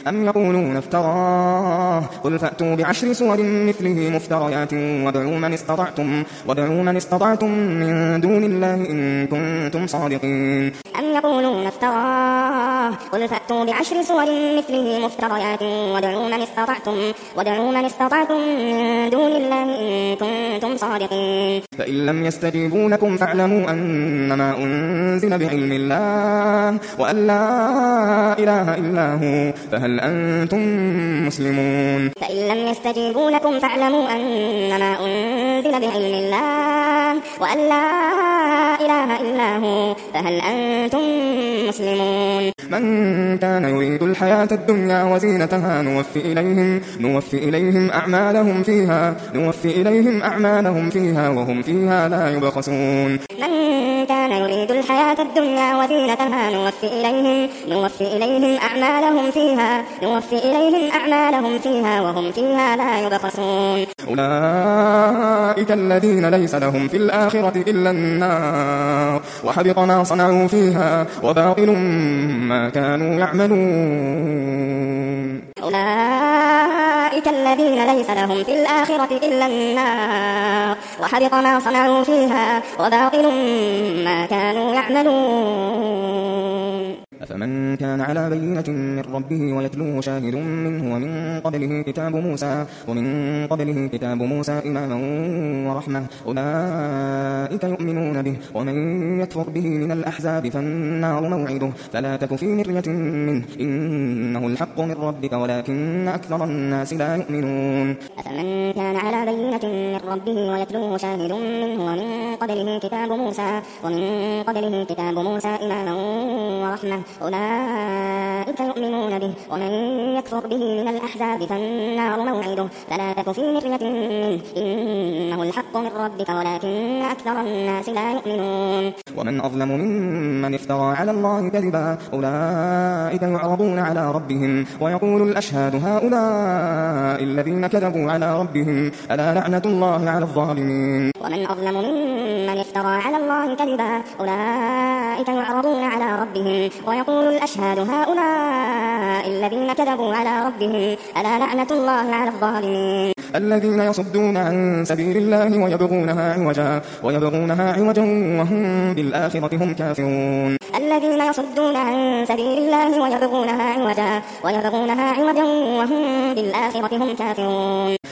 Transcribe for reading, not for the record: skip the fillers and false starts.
أم يقولون افتراه قل فأتوا بعشر سور مثله مفتريات وادعوا من استطعتم من دون الله إن كنتم صادقين. أم يقولون افتراه قل فأتوا بعشر سور مثله مفتريات وادعوا من استطعتم من دون الله إن كنتم صادقين. فإن لم يستجيبوا لكم فاعلموا أنما أنزل بعلم الله وأن لا إله إلا هو فهل أنتم مسلمون. فإن لم يستجيبوا لكم فاعلموا أنما أنزل بعلم الله وأن لا إله إلا هو فهل أنتم مسلمون. من كان يريد الحياة الدنيا وزينتها نوفي إليهم أعمالهم فيها وهم فيها لا يبخسون. من كان يريد الحياة الدنيا وزينتها نوفي إليهم أعمالهم فيها وهم فيها لا يبخسون. أولئك الذين ليس لهم في الآخرة إلا النار وحبط ما صنعوا فيها وباطل ما كانوا يعملون. أولئك الذين ليس لهم في الآخرة إلا النار وحبط ما صنعوا فيها وباطل ما كانوا يعملون. أفمن كان على بينة من ربه ويتلوه شاهد منه ومن قبله كتاب موسى إماما ورحمة أولئك يؤمنون به ومن يكفر به من الأحزاب فالنار موعده فلا تك في مرية منه إنه الحق من ربك ولكن أكثر الناس لا يؤمنون. أفمن كان على بينة من ربه ويتلوه شاهد منه ومن قبله كتاب موسى إماما ورحمة أولئك يؤمنون به ومن يكفر به من الأحزاب فالنار موعده فلا تك في مرية منه إنه الحق من ربك ولكن أكثر الناس لا يؤمنون. ومن أظلم ممن افترى على الله كذبا أولئك يعرضون على ربهم ويقول الأشهاد هؤلاء الذين كذبوا على ربهم ألا لعنة الله على الظالمين. ومن أظلم ممن افترى على الله كذبا أولئك يعرضون على ربهم ويقول الأشهاد هؤلاء الذين كذبوا على ربهم ألا لعنة الله على الظالمين. الذين يصدون عن سبيل الله ويبغونها عوجا وهم بالآخرة هم كافرون. الذين يصدون عن سبيل الله ويبغونها عوجا وهم بالآخرة هم كافرون.